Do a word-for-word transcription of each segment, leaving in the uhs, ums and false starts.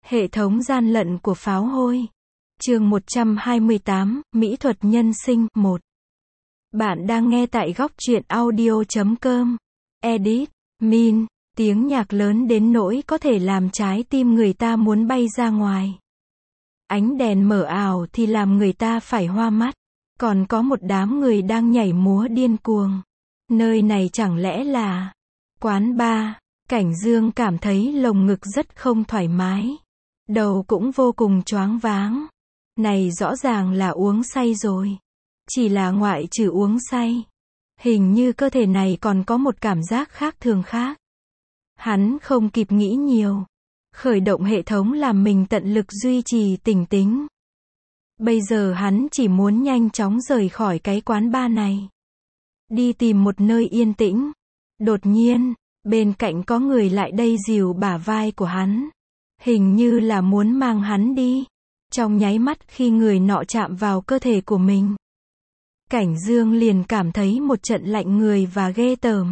Hệ thống gian lận của pháo hôi. Chương một trăm hai mươi tám, Mỹ thuật nhân sinh, một. Bạn đang nghe tại góc truyện audio chấm com. Edit, Min, tiếng nhạc lớn đến nỗi có thể làm trái tim người ta muốn bay ra ngoài. Ánh đèn mở ảo thì làm người ta phải hoa mắt. Còn có một đám người đang nhảy múa điên cuồng. Nơi này chẳng lẽ là quán bar? Cảnh Dương cảm thấy lồng ngực rất không thoải mái. Đầu cũng vô cùng choáng váng. Này rõ ràng là uống say rồi. Chỉ là ngoại trừ uống say. Hình như cơ thể này còn có một cảm giác khác thường khác. Hắn không kịp nghĩ nhiều. Khởi động hệ thống làm mình tận lực duy trì tỉnh tĩnh. Bây giờ hắn chỉ muốn nhanh chóng rời khỏi cái quán bar này. Đi tìm một nơi yên tĩnh. Đột nhiên, bên cạnh có người lại đây dìu bả vai của hắn. Hình như là muốn mang hắn đi. Trong nháy mắt khi người nọ chạm vào cơ thể của mình, Cảnh Dương liền cảm thấy một trận lạnh người và ghê tởm.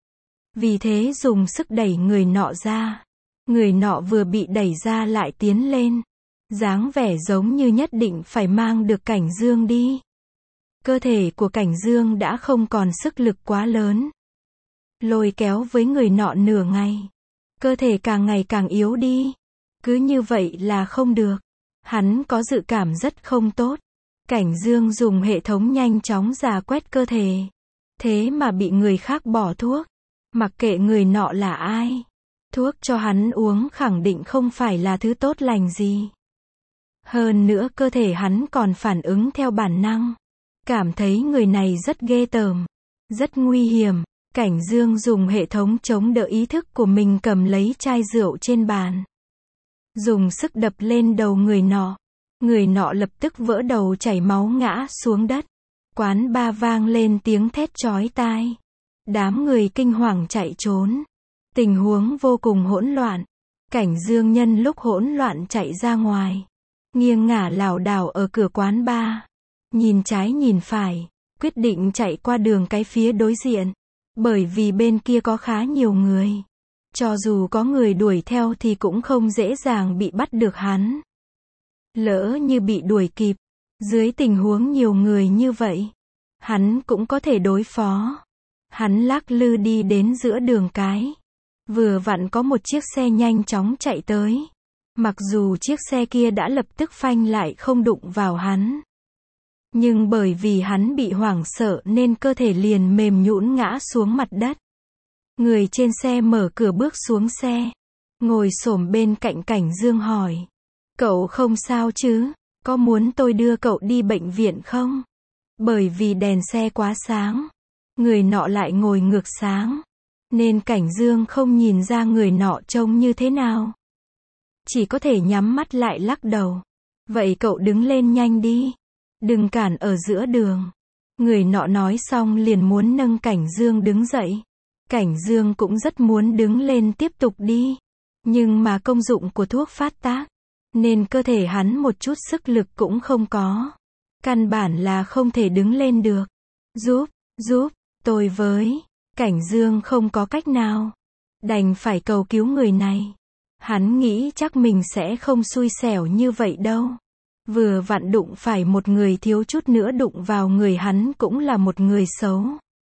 Vì thế dùng sức đẩy người nọ ra. Người nọ vừa bị đẩy ra lại tiến lên. Dáng vẻ giống như nhất định phải mang được Cảnh Dương đi. Cơ thể của Cảnh Dương đã không còn sức lực quá lớn. Lôi kéo với người nọ nửa ngày. Cơ thể càng ngày càng yếu đi. Cứ như vậy là không được. Hắn có dự cảm rất không tốt. Cảnh Dương dùng hệ thống nhanh chóng rà quét cơ thể. Thế mà bị người khác bỏ thuốc. Mặc kệ người nọ là ai. Thuốc cho hắn uống khẳng định không phải là thứ tốt lành gì. Hơn nữa cơ thể hắn còn phản ứng theo bản năng. Cảm thấy người này rất ghê tởm. Rất nguy hiểm. Cảnh Dương dùng hệ thống chống đỡ ý thức của mình cầm lấy chai rượu trên bàn. Dùng sức đập lên đầu người nọ. Người nọ lập tức vỡ đầu chảy máu ngã xuống đất. Quán bar vang lên tiếng thét chói tai. Đám người kinh hoàng chạy trốn. Tình huống vô cùng hỗn loạn. Cảnh Dương nhân lúc hỗn loạn chạy ra ngoài. Nghiêng ngả lảo đảo ở cửa quán bar. Nhìn trái nhìn phải. Quyết định chạy qua đường cái phía đối diện. Bởi vì bên kia có khá nhiều người. Cho dù có người đuổi theo thì cũng không dễ dàng bị bắt được hắn. Lỡ như bị đuổi kịp. Dưới tình huống nhiều người như vậy. Hắn cũng có thể đối phó. Hắn lắc lư đi đến giữa đường cái. Vừa vặn có một chiếc xe nhanh chóng chạy tới. Mặc dù chiếc xe kia đã lập tức phanh lại không đụng vào hắn. Nhưng bởi vì hắn bị hoảng sợ nên cơ thể liền mềm nhũn ngã xuống mặt đất. Người trên xe mở cửa bước xuống xe. Ngồi xổm bên cạnh Cảnh Dương hỏi. Cậu không sao chứ? Có muốn tôi đưa cậu đi bệnh viện không? Bởi vì đèn xe quá sáng. Người nọ lại ngồi ngược sáng. Nên Cảnh Dương không nhìn ra người nọ trông như thế nào. Chỉ có thể nhắm mắt lại lắc đầu. Vậy cậu đứng lên nhanh đi. Đừng cản ở giữa đường. Người nọ nói xong liền muốn nâng Cảnh Dương đứng dậy. Cảnh Dương cũng rất muốn đứng lên tiếp tục đi. Nhưng mà công dụng của thuốc phát tác. Nên cơ thể hắn một chút sức lực cũng không có. Căn bản là không thể đứng lên được. Giúp, giúp, tôi với. Cảnh Dương không có cách nào. Đành phải cầu cứu người này. Hắn nghĩ chắc mình sẽ không xui xẻo như vậy đâu. Vừa vặn đụng phải một người thiếu chút nữa đụng vào người hắn cũng là một người xấu.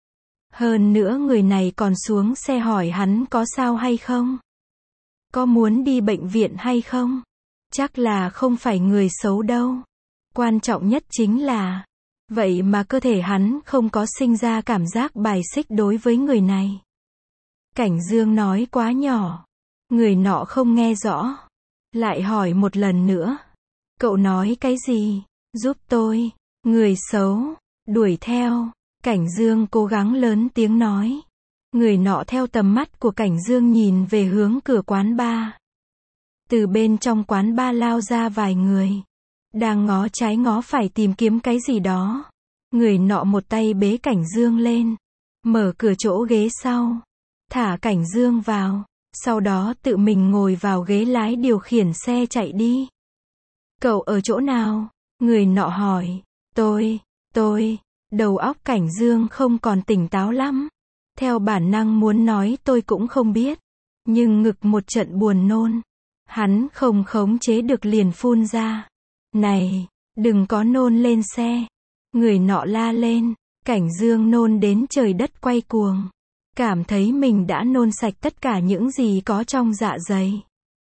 Hơn nữa người này còn xuống xe hỏi hắn có sao hay không? Có muốn đi bệnh viện hay không? Chắc là không phải người xấu đâu. Quan trọng nhất chính là, vậy mà cơ thể hắn không có sinh ra cảm giác bài xích đối với người này. Cảnh Dương nói quá nhỏ. Người nọ không nghe rõ. Lại hỏi một lần nữa. Cậu nói cái gì? Giúp tôi. Người xấu. Đuổi theo. Cảnh Dương cố gắng lớn tiếng nói. Người nọ theo tầm mắt của Cảnh Dương nhìn về hướng cửa quán bar. Từ bên trong quán bar lao ra vài người. Đang ngó trái ngó phải tìm kiếm cái gì đó. Người nọ một tay bế Cảnh Dương lên. Mở cửa chỗ ghế sau. Thả Cảnh Dương vào. Sau đó tự mình ngồi vào ghế lái điều khiển xe chạy đi. Cậu ở chỗ nào? Người nọ hỏi. Tôi, tôi, đầu óc Cảnh Dương không còn tỉnh táo lắm. Theo bản năng muốn nói tôi cũng không biết. Nhưng ngực một trận buồn nôn. Hắn không khống chế được liền phun ra. Này, đừng có nôn lên xe. Người nọ la lên. Cảnh Dương nôn đến trời đất quay cuồng. Cảm thấy mình đã nôn sạch tất cả những gì có trong dạ dày.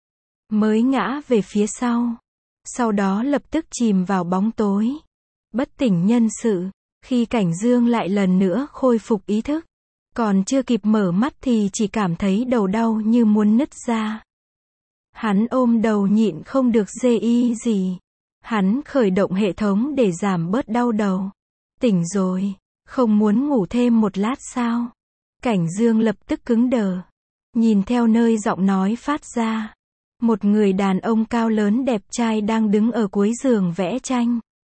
Mới ngã về phía sau. Sau đó lập tức chìm vào bóng tối. Bất tỉnh nhân sự. Khi Cảnh Dương lại lần nữa khôi phục ý thức. Còn chưa kịp mở mắt thì chỉ cảm thấy đầu đau như muốn nứt ra. Hắn ôm đầu nhịn không được dê y gì. Hắn khởi động hệ thống để giảm bớt đau đầu. Tỉnh rồi. Không muốn ngủ thêm một lát sao? Cảnh Dương lập tức cứng đờ. Nhìn theo nơi giọng nói phát ra. Một người đàn ông cao lớn đẹp trai đang đứng ở cuối giường vẽ tranh.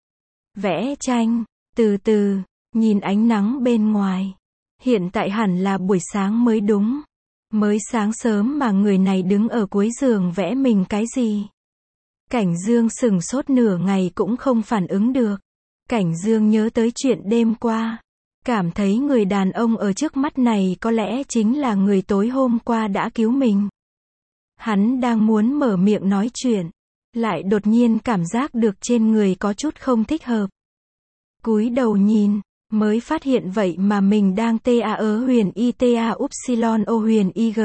Vẽ tranh, từ từ, nhìn ánh nắng bên ngoài. Hiện tại hẳn là buổi sáng mới đúng. Mới sáng sớm mà người này đứng ở cuối giường vẽ mình cái gì? Cảnh Dương sửng sốt nửa ngày cũng không phản ứng được. Cảnh Dương nhớ tới chuyện đêm qua. Cảm thấy người đàn ông ở trước mắt này có lẽ chính là người tối hôm qua đã cứu mình. Hắn đang muốn mở miệng nói chuyện. Lại đột nhiên cảm giác được trên người có chút không thích hợp. Cúi đầu nhìn, mới phát hiện vậy mà mình đang ta ớ huyền y ta upsilon o huyền ig.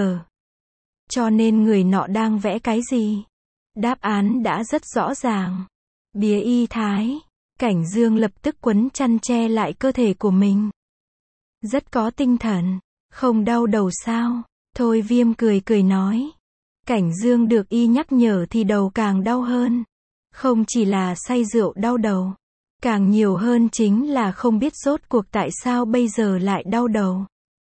Cho nên người nọ đang vẽ cái gì? Đáp án đã rất rõ ràng. Bía y thái. Cảnh Dương lập tức quấn chăn che lại cơ thể của mình. Rất có tinh thần. Không đau đầu sao? Thôi Viêm cười cười nói. Cảnh Dương được y nhắc nhở thì đầu càng đau hơn. Không chỉ là say rượu đau đầu. Càng nhiều hơn chính là không biết rốt cuộc tại sao bây giờ lại đau đầu.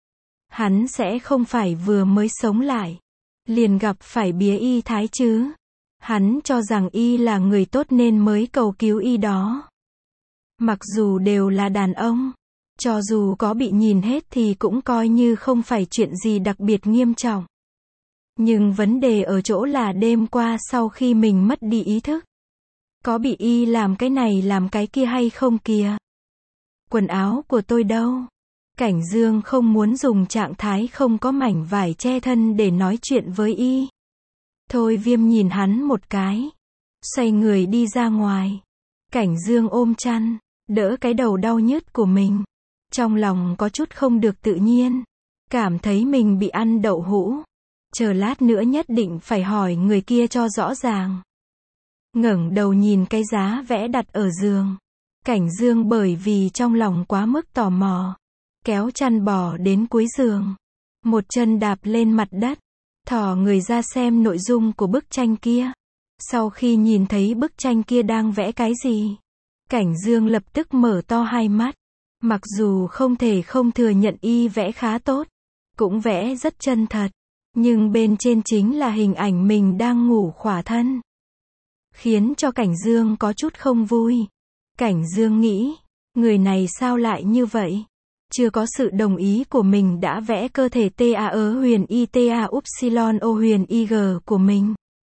Hắn sẽ không phải vừa mới sống lại. Liền gặp phải bía y thái chứ. Hắn cho rằng y là người tốt nên mới cầu cứu y đó. Mặc dù đều là đàn ông. Cho dù có bị nhìn hết thì cũng coi như không phải chuyện gì đặc biệt nghiêm trọng. Nhưng vấn đề ở chỗ là đêm qua sau khi mình mất đi ý thức. Có bị y làm cái này làm cái kia hay không kìa? Quần áo của tôi đâu? Cảnh Dương không muốn dùng trạng thái không có mảnh vải che thân để nói chuyện với y. Thôi Viêm nhìn hắn một cái. Xoay người đi ra ngoài. Cảnh Dương ôm chăn, đỡ cái đầu đau nhức của mình. Trong lòng có chút không được tự nhiên. Cảm thấy mình bị ăn đậu hũ. Chờ lát nữa nhất định phải hỏi người kia cho rõ ràng. Ngẩng đầu nhìn cái giá vẽ đặt ở giường. Cảnh Dương bởi vì trong lòng quá mức tò mò. Kéo chăn bò đến cuối giường. Một chân đạp lên mặt đất. Thò người ra xem nội dung của bức tranh kia. Sau khi nhìn thấy bức tranh kia đang vẽ cái gì. Cảnh Dương lập tức mở to hai mắt. Mặc dù không thể không thừa nhận y vẽ khá tốt. Cũng vẽ rất chân thật. Nhưng bên trên chính là hình ảnh mình đang ngủ khỏa thân. Khiến cho Cảnh Dương có chút không vui. Cảnh Dương nghĩ, người này sao lại như vậy? Chưa có sự đồng ý của mình đã vẽ cơ thể ta ớ huyền y ta upsilon o huyền ig của mình.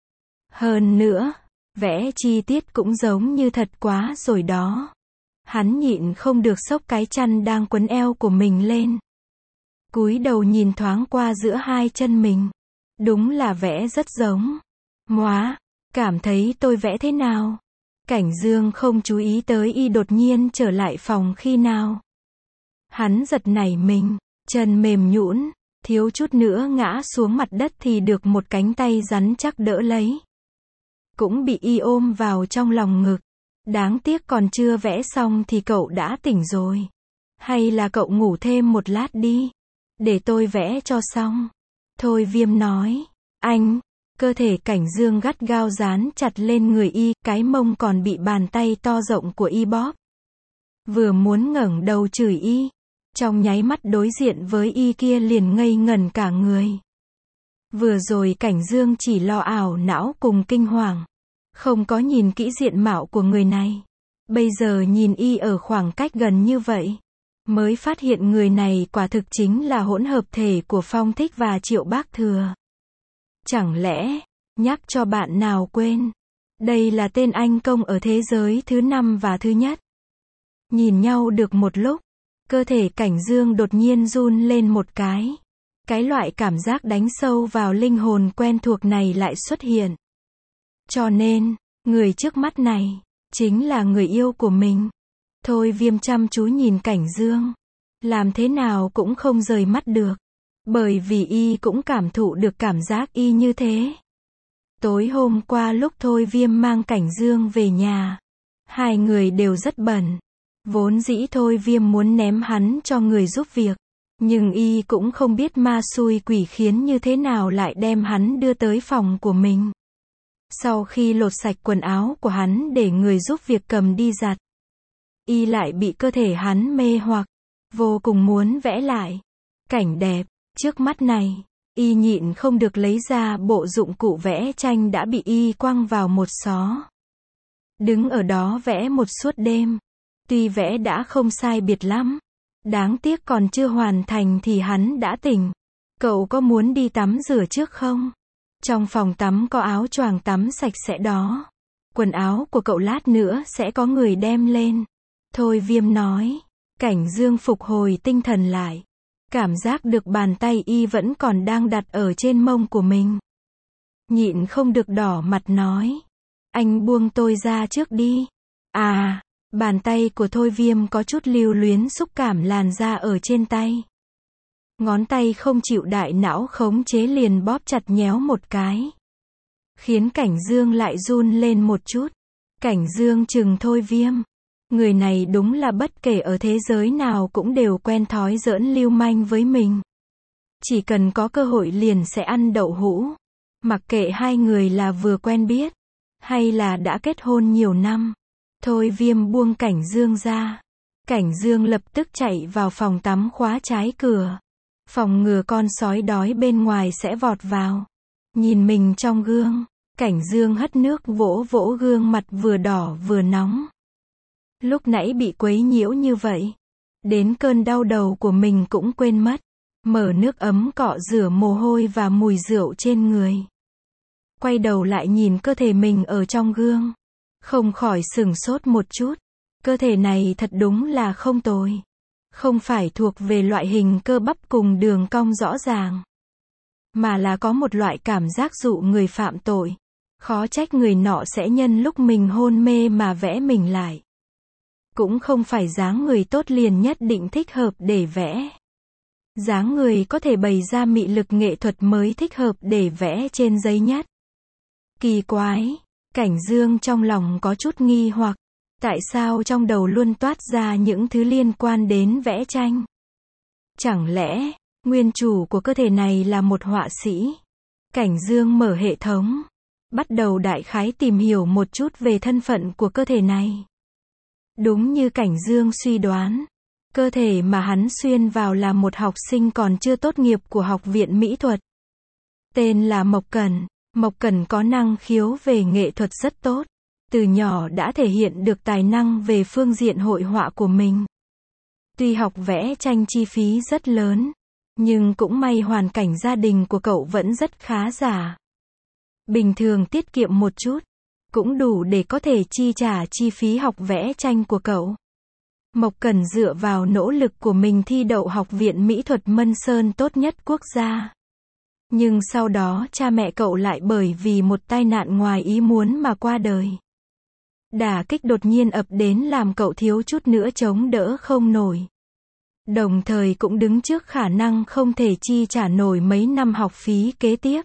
Hơn nữa, vẽ chi tiết cũng giống như thật quá rồi đó. Hắn nhịn không được xốc cái chăn đang quấn eo của mình lên. Cúi đầu nhìn thoáng qua giữa hai chân mình. Đúng là vẽ rất giống. Móa, cảm thấy tôi vẽ thế nào? Cảnh Dương không chú ý tới y đột nhiên trở lại phòng khi nào. Hắn giật nảy mình, chân mềm nhũn, thiếu chút nữa ngã xuống mặt đất thì được một cánh tay rắn chắc đỡ lấy. Cũng bị y ôm vào trong lòng ngực. Đáng tiếc còn chưa vẽ xong thì cậu đã tỉnh rồi. Hay là cậu ngủ thêm một lát đi. Để tôi vẽ cho xong. Thôi Viêm nói. Anh, cơ thể Cảnh Dương gắt gao dán chặt lên người y, cái mông còn bị bàn tay to rộng của y bóp. Vừa muốn ngẩng đầu chửi y. Trong nháy mắt đối diện với y kia liền ngây ngẩn cả người. Vừa rồi Cảnh Dương chỉ lo ảo não cùng kinh hoàng. Không có nhìn kỹ diện mạo của người này. Bây giờ nhìn y ở khoảng cách gần như vậy. Mới phát hiện người này quả thực chính là hỗn hợp thể của Phong Thích và Triệu Bác Thừa. Chẳng lẽ, nhắc cho bạn nào quên. Đây là tên anh công ở thế giới thứ năm và thứ nhất. Nhìn nhau được một lúc. Cơ thể Cảnh Dương đột nhiên run lên một cái. Cái loại cảm giác đánh sâu vào linh hồn quen thuộc này lại xuất hiện. Cho nên, người trước mắt này, chính là người yêu của mình. Thôi Viêm chăm chú nhìn Cảnh Dương. Làm thế nào cũng không rời mắt được. Bởi vì y cũng cảm thụ được cảm giác y như thế. Tối hôm qua lúc Thôi Viêm mang Cảnh Dương về nhà, hai người đều rất bận. Vốn dĩ Thôi Viêm muốn ném hắn cho người giúp việc. Nhưng y cũng không biết ma xui quỷ khiến như thế nào lại đem hắn đưa tới phòng của mình. Sau khi lột sạch quần áo của hắn để người giúp việc cầm đi giặt, y lại bị cơ thể hắn mê hoặc, vô cùng muốn vẽ lại cảnh đẹp trước mắt này. Y nhịn không được lấy ra bộ dụng cụ vẽ tranh đã bị y quăng vào một xó. Đứng ở đó vẽ một suốt đêm. Tuy vẽ đã không sai biệt lắm, đáng tiếc còn chưa hoàn thành thì hắn đã tỉnh. Cậu có muốn đi tắm rửa trước không? Trong phòng tắm có áo choàng tắm sạch sẽ đó. Quần áo của cậu lát nữa sẽ có người đem lên. Thôi Viêm nói. Cảnh Dương phục hồi tinh thần lại. Cảm giác được bàn tay y vẫn còn đang đặt ở trên mông của mình. Nhịn không được đỏ mặt nói. Anh buông tôi ra trước đi. À, bàn tay của Thôi Viêm có chút lưu luyến xúc cảm làn da ở trên tay. Ngón tay không chịu đại não khống chế liền bóp chặt nhéo một cái. Khiến Cảnh Dương lại run lên một chút. Cảnh Dương chừng Thôi Viêm. Người này đúng là bất kể ở thế giới nào cũng đều quen thói giỡn lưu manh với mình. Chỉ cần có cơ hội liền sẽ ăn đậu hũ. Mặc kệ hai người là vừa quen biết, hay là đã kết hôn nhiều năm. Thôi Viêm buông Cảnh Dương ra. Cảnh Dương lập tức chạy vào phòng tắm khóa trái cửa. Phòng ngừa con sói đói bên ngoài sẽ vọt vào. Nhìn mình trong gương, Cảnh Dương hất nước vỗ vỗ gương mặt vừa đỏ vừa nóng. Lúc nãy bị quấy nhiễu như vậy, đến cơn đau đầu của mình cũng quên mất. Mở nước ấm cọ rửa mồ hôi và mùi rượu trên người. Quay đầu lại nhìn cơ thể mình ở trong gương, không khỏi sửng sốt một chút. Cơ thể này thật đúng là không tồi. Không phải thuộc về loại hình cơ bắp cùng đường cong rõ ràng, mà là có một loại cảm giác dụ người phạm tội. Khó trách người nọ sẽ nhân lúc mình hôn mê mà vẽ mình lại. Cũng không phải dáng người tốt liền nhất định thích hợp để vẽ. Dáng người có thể bày ra mị lực nghệ thuật mới thích hợp để vẽ trên giấy nhất. Kỳ quái, Cảnh Dương trong lòng có chút nghi hoặc. Tại sao trong đầu luôn toát ra những thứ liên quan đến vẽ tranh? Chẳng lẽ, nguyên chủ của cơ thể này là một họa sĩ? Cảnh Dương mở hệ thống, bắt đầu đại khái tìm hiểu một chút về thân phận của cơ thể này. Đúng như Cảnh Dương suy đoán, cơ thể mà hắn xuyên vào là một học sinh còn chưa tốt nghiệp của Học viện Mỹ thuật. Tên là Mộc Cẩn. Mộc Cẩn có năng khiếu về nghệ thuật rất tốt. Từ nhỏ đã thể hiện được tài năng về phương diện hội họa của mình. Tuy học vẽ tranh chi phí rất lớn, nhưng cũng may hoàn cảnh gia đình của cậu vẫn rất khá giả. Bình thường tiết kiệm một chút, cũng đủ để có thể chi trả chi phí học vẽ tranh của cậu. Mộc Cẩn dựa vào nỗ lực của mình thi đậu Học viện Mỹ thuật Mân Sơn tốt nhất quốc gia. Nhưng sau đó cha mẹ cậu lại bởi vì một tai nạn ngoài ý muốn mà qua đời. Đả kích đột nhiên ập đến làm cậu thiếu chút nữa chống đỡ không nổi. Đồng thời cũng đứng trước khả năng không thể chi trả nổi mấy năm học phí kế tiếp.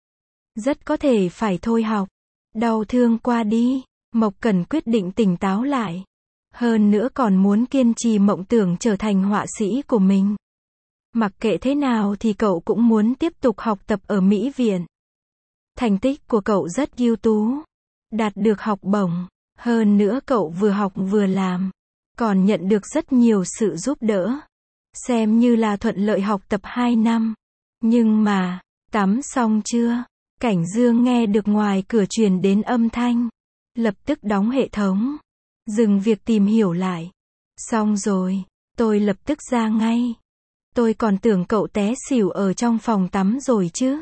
Rất có thể phải thôi học. Đau thương qua đi, Mộc Cẩn quyết định tỉnh táo lại. Hơn nữa còn muốn kiên trì mộng tưởng trở thành họa sĩ của mình. Mặc kệ thế nào thì cậu cũng muốn tiếp tục học tập ở Mỹ viện. Thành tích của cậu rất ưu tú, đạt được học bổng. Hơn nữa cậu vừa học vừa làm, còn nhận được rất nhiều sự giúp đỡ. Xem như là thuận lợi học tập hai năm. Nhưng mà, tắm xong chưa? Cảnh Dương nghe được ngoài cửa truyền đến âm thanh. Lập tức đóng hệ thống. Dừng việc tìm hiểu lại. Xong rồi, tôi lập tức ra ngay. Tôi còn tưởng cậu té xỉu ở trong phòng tắm rồi chứ.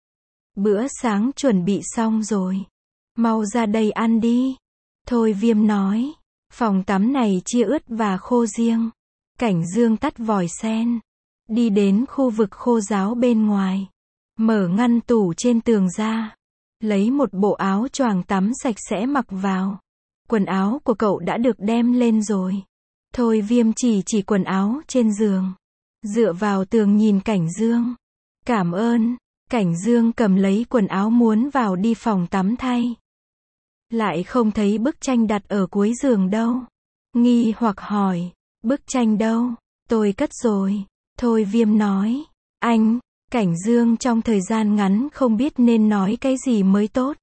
Bữa sáng chuẩn bị xong rồi. Mau ra đây ăn đi. Thôi Viêm nói. Phòng tắm này chia ướt và khô riêng. Cảnh Dương tắt vòi sen. Đi đến khu vực khô ráo bên ngoài. Mở ngăn tủ trên tường ra. lấy một bộ áo choàng tắm sạch sẽ mặc vào. Quần áo của cậu đã được đem lên rồi. Thôi Viêm chỉ chỉ quần áo trên giường. Dựa vào tường nhìn Cảnh Dương. Cảm ơn. Cảnh Dương cầm lấy quần áo muốn vào đi phòng tắm thay. Lại không thấy bức tranh đặt ở cuối giường đâu. Nghi hoặc hỏi, bức tranh đâu? Tôi cất rồi. Thôi Viêm nói, anh, Cảnh Dương trong thời gian ngắn không biết nên nói cái gì mới tốt.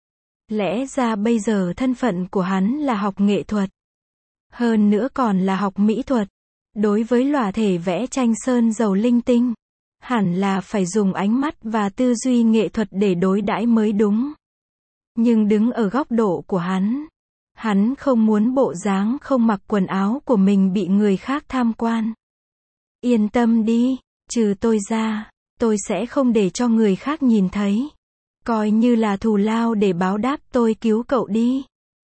Lẽ ra bây giờ thân phận của hắn là học nghệ thuật. Hơn nữa còn là học mỹ thuật. Đối với lòa thể vẽ tranh sơn dầu linh tinh, hẳn là phải dùng ánh mắt và tư duy nghệ thuật để đối đãi mới đúng. Nhưng đứng ở góc độ của hắn, hắn không muốn bộ dáng không mặc quần áo của mình bị người khác tham quan. Yên tâm đi, trừ tôi ra, tôi sẽ không để cho người khác nhìn thấy. Coi như là thù lao để báo đáp tôi cứu cậu đi.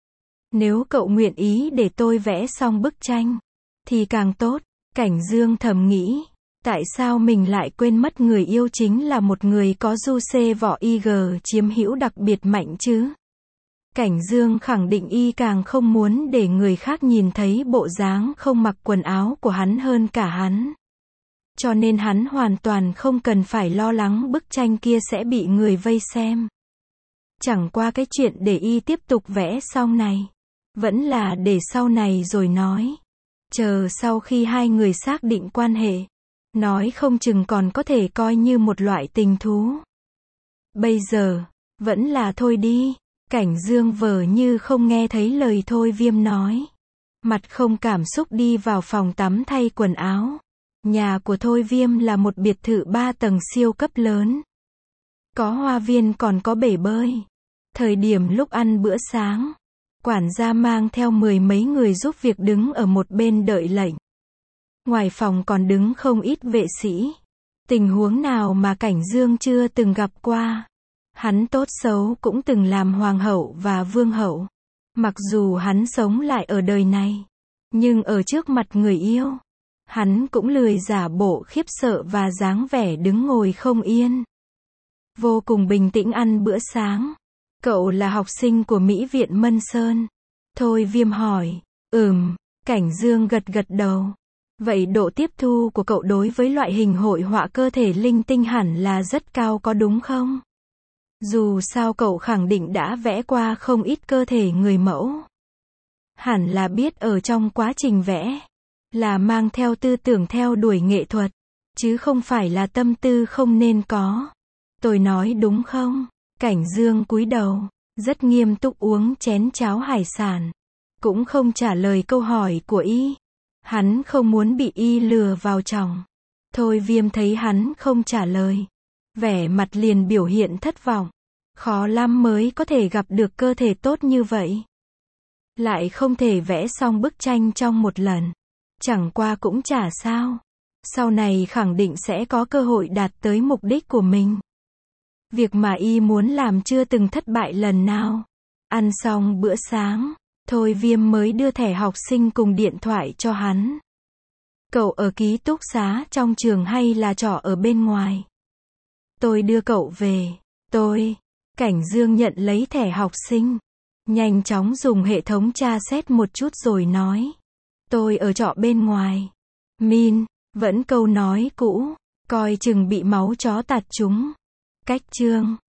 Nếu cậu nguyện ý để tôi vẽ xong bức tranh, thì càng tốt. Cảnh Dương thầm nghĩ, tại sao mình lại quên mất người yêu chính là một người có du xê võ i giê chiếm hữu đặc biệt mạnh chứ. Cảnh Dương khẳng định y càng không muốn để người khác nhìn thấy bộ dáng không mặc quần áo của hắn hơn cả hắn. Cho nên hắn hoàn toàn không cần phải lo lắng bức tranh kia sẽ bị người vây xem. Chẳng qua cái chuyện để y tiếp tục vẽ xong này, vẫn là để sau này rồi nói. Chờ sau khi hai người xác định quan hệ, nói không chừng còn có thể coi như một loại tình thú. Bây giờ, vẫn là thôi đi. Cảnh Dương vờ như không nghe thấy lời Thôi Viêm nói. Mặt không cảm xúc đi vào phòng tắm thay quần áo. Nhà của Thôi Viêm là một biệt thự ba tầng siêu cấp lớn. Có hoa viên còn có bể bơi. Thời điểm lúc ăn bữa sáng, quản gia mang theo mười mấy người giúp việc đứng ở một bên đợi lệnh. Ngoài phòng còn đứng không ít vệ sĩ. Tình huống nào mà Cảnh Dương chưa từng gặp qua. Hắn tốt xấu cũng từng làm hoàng hậu và vương hậu. Mặc dù hắn sống lại ở đời này, nhưng ở trước mặt người yêu, hắn cũng lười giả bộ khiếp sợ và dáng vẻ đứng ngồi không yên. Vô cùng bình tĩnh ăn bữa sáng. Cậu là học sinh của Mỹ viện Mân Sơn. Thôi Viêm hỏi. Ừm. Cảnh Dương gật gật đầu. Vậy độ tiếp thu của cậu đối với loại hình hội họa cơ thể linh tinh hẳn là rất cao có đúng không? Dù sao cậu khẳng định đã vẽ qua không ít cơ thể người mẫu. Hẳn là biết ở trong quá trình vẽ, là mang theo tư tưởng theo đuổi nghệ thuật, chứ không phải là tâm tư không nên có. Tôi nói đúng không? Cảnh Dương cúi đầu, rất nghiêm túc uống chén cháo hải sản. Cũng không trả lời câu hỏi của y. Hắn không muốn bị y lừa vào chồng. Thôi Viêm thấy hắn không trả lời, vẻ mặt liền biểu hiện thất vọng. Khó lắm mới có thể gặp được cơ thể tốt như vậy. Lại không thể vẽ xong bức tranh trong một lần. Chẳng qua cũng chả sao. Sau này khẳng định sẽ có cơ hội đạt tới mục đích của mình. Việc mà y muốn làm chưa từng thất bại lần nào. Ăn xong bữa sáng, Thôi Viêm mới đưa thẻ học sinh cùng điện thoại cho hắn. Cậu ở ký túc xá trong trường hay là trọ ở bên ngoài? Tôi đưa cậu về. Tôi. Cảnh Dương nhận lấy thẻ học sinh. Nhanh chóng dùng hệ thống tra xét một chút rồi nói. Tôi ở trọ bên ngoài. Min, vẫn câu nói cũ. Coi chừng bị máu chó tạt chúng. Cách chương.